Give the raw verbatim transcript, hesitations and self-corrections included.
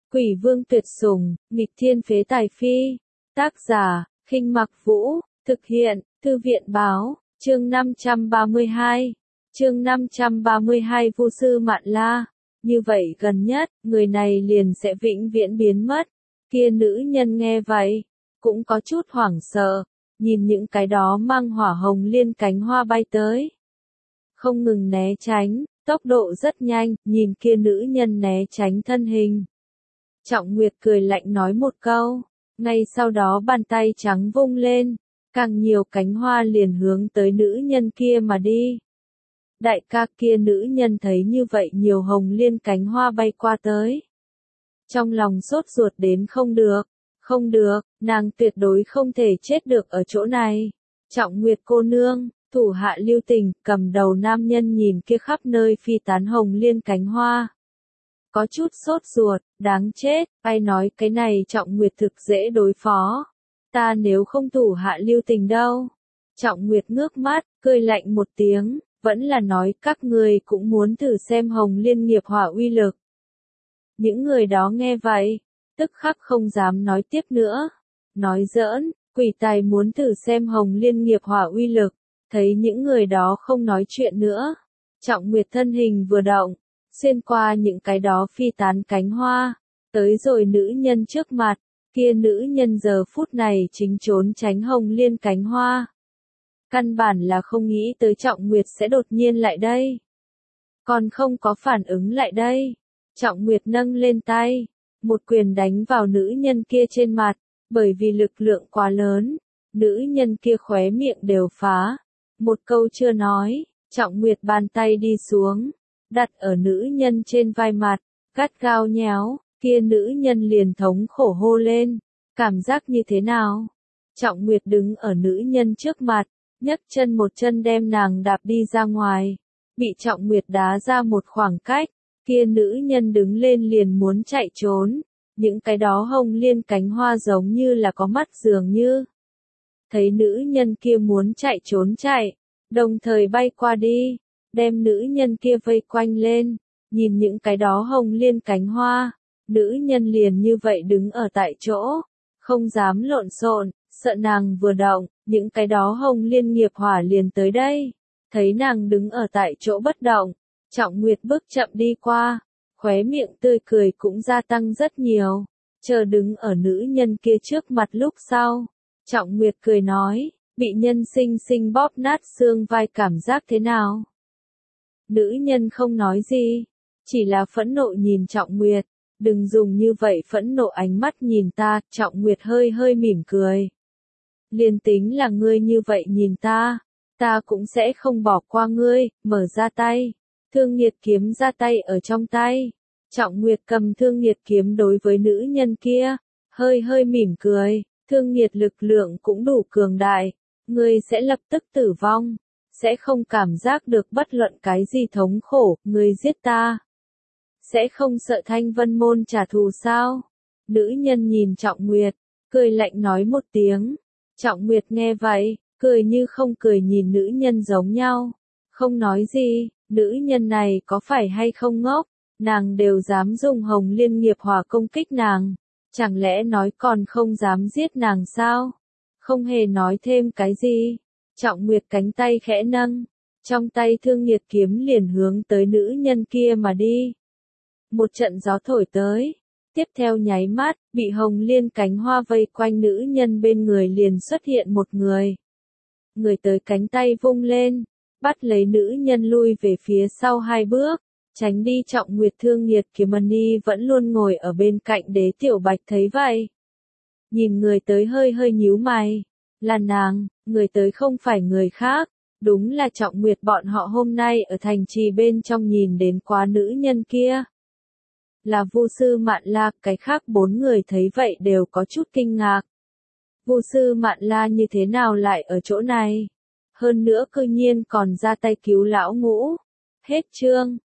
Quỷ vương tuyệt sủng, nghịch thiên phế tài phi. Tác giả, Khinh Mặc Vũ, thực hiện, Thư viện báo, chương năm trăm ba mươi hai. Chương năm trăm ba mươi hai Vu sư Mạn La. Như vậy gần nhất, người này liền sẽ vĩnh viễn biến mất. Kia nữ nhân nghe vậy, cũng có chút hoảng sợ, nhìn những cái đó mang hỏa hồng liên cánh hoa bay tới. Không ngừng né tránh, tốc độ rất nhanh, nhìn kia nữ nhân né tránh thân hình. Trọng Nguyệt cười lạnh nói một câu, ngay sau đó bàn tay trắng vung lên, càng nhiều cánh hoa liền hướng tới nữ nhân kia mà đi. Đại ca, kia nữ nhân thấy như vậy nhiều hồng liên cánh hoa bay qua tới. Trong lòng sốt ruột đến không được, không được, nàng tuyệt đối không thể chết được ở chỗ này. Trọng Nguyệt cô nương, thủ hạ lưu tình, cầm đầu nam nhân nhìn kia khắp nơi phi tán hồng liên cánh hoa. Có chút sốt ruột, đáng chết, ai nói cái này Trọng Nguyệt thực dễ đối phó. Ta nếu không thủ hạ lưu tình đâu. Trọng Nguyệt ngước mắt, cười lạnh một tiếng, vẫn là nói các người cũng muốn thử xem hồng liên nghiệp hỏa uy lực. Những người đó nghe vậy, tức khắc không dám nói tiếp nữa. Nói giỡn, quỷ tài muốn thử xem hồng liên nghiệp hỏa uy lực, thấy những người đó không nói chuyện nữa. Trọng Nguyệt thân hình vừa động, xuyên qua những cái đó phi tán cánh hoa, tới rồi nữ nhân trước mặt, kia nữ nhân giờ phút này chính trốn tránh hồng liên cánh hoa. Căn bản là không nghĩ tới Trọng Nguyệt sẽ đột nhiên lại đây. Còn không có phản ứng lại đây. Trọng Nguyệt nâng lên tay, một quyền đánh vào nữ nhân kia trên mặt, bởi vì lực lượng quá lớn, nữ nhân kia khóe miệng đều phá. Một câu chưa nói, Trọng Nguyệt bàn tay đi xuống, đặt ở nữ nhân trên vai mặt, gắt gao nhéo, kia nữ nhân liền thống khổ hô lên, cảm giác như thế nào? Trọng Nguyệt đứng ở nữ nhân trước mặt, nhấc chân một chân đem nàng đạp đi ra ngoài, bị Trọng Nguyệt đá ra một khoảng cách, kia nữ nhân đứng lên liền muốn chạy trốn, những cái đó hồng liên cánh hoa giống như là có mắt dường như. Thấy nữ nhân kia muốn chạy trốn chạy, đồng thời bay qua đi, đem nữ nhân kia vây quanh lên, nhìn những cái đó hồng liên cánh hoa, nữ nhân liền như vậy đứng ở tại chỗ, không dám lộn xộn, sợ nàng vừa động, những cái đó hồng liên nghiệp hỏa liền tới đây. Thấy nàng đứng ở tại chỗ bất động, Trọng Nguyệt bước chậm đi qua, khóe miệng tươi cười cũng gia tăng rất nhiều, chờ đứng ở nữ nhân kia trước mặt lúc sau. Trọng Nguyệt cười nói, bị nhân sinh sinh bóp nát xương vai cảm giác thế nào? Nữ nhân không nói gì, chỉ là phẫn nộ nhìn Trọng Nguyệt, đừng dùng như vậy phẫn nộ ánh mắt nhìn ta. Trọng Nguyệt hơi hơi mỉm cười. Liền tính là ngươi như vậy nhìn ta, ta cũng sẽ không bỏ qua ngươi. Mở ra tay, Thương Nghiệt kiếm ra tay ở trong tay. Trọng Nguyệt cầm Thương Nghiệt kiếm đối với nữ nhân kia, hơi hơi mỉm cười, Thương Nghiệt lực lượng cũng đủ cường đại, ngươi sẽ lập tức tử vong, sẽ không cảm giác được bất luận cái gì thống khổ. Ngươi giết ta, sẽ không sợ Thanh Vân môn trả thù sao? Nữ nhân nhìn Trọng Nguyệt, cười lạnh nói một tiếng. Trọng Nguyệt nghe vậy, cười như không cười nhìn nữ nhân giống nhau, không nói gì. Nữ nhân này có phải hay không ngốc, nàng đều dám dùng hồng liên nghiệp hỏa công kích nàng, chẳng lẽ nói còn không dám giết nàng sao? Không hề nói thêm cái gì, Trọng Nguyệt cánh tay khẽ nâng, trong tay Thương Nghiệt kiếm liền hướng tới nữ nhân kia mà đi. Một trận gió thổi tới, tiếp theo nháy mắt, bị hồng liên cánh hoa vây quanh nữ nhân bên người liền xuất hiện một người. Người tới cánh tay vung lên, bắt lấy nữ nhân lui về phía sau hai bước, tránh đi. Trọng Nguyệt Thương Nghiệt kiếm Mani vẫn luôn ngồi ở bên cạnh Đế Tiểu Bạch thấy vậy. Nhìn người tới hơi hơi nhíu mày, là nàng, người tới không phải người khác, đúng là Trọng Nguyệt bọn họ hôm nay ở thành trì bên trong nhìn đến quá nữ nhân kia. Là Vu sư Mạn La. Cái khác bốn người thấy vậy đều có chút kinh ngạc. Vu sư Mạn La như thế nào lại ở chỗ này? Hơn nữa cư nhiên còn ra tay cứu lão ngũ. Hết chương.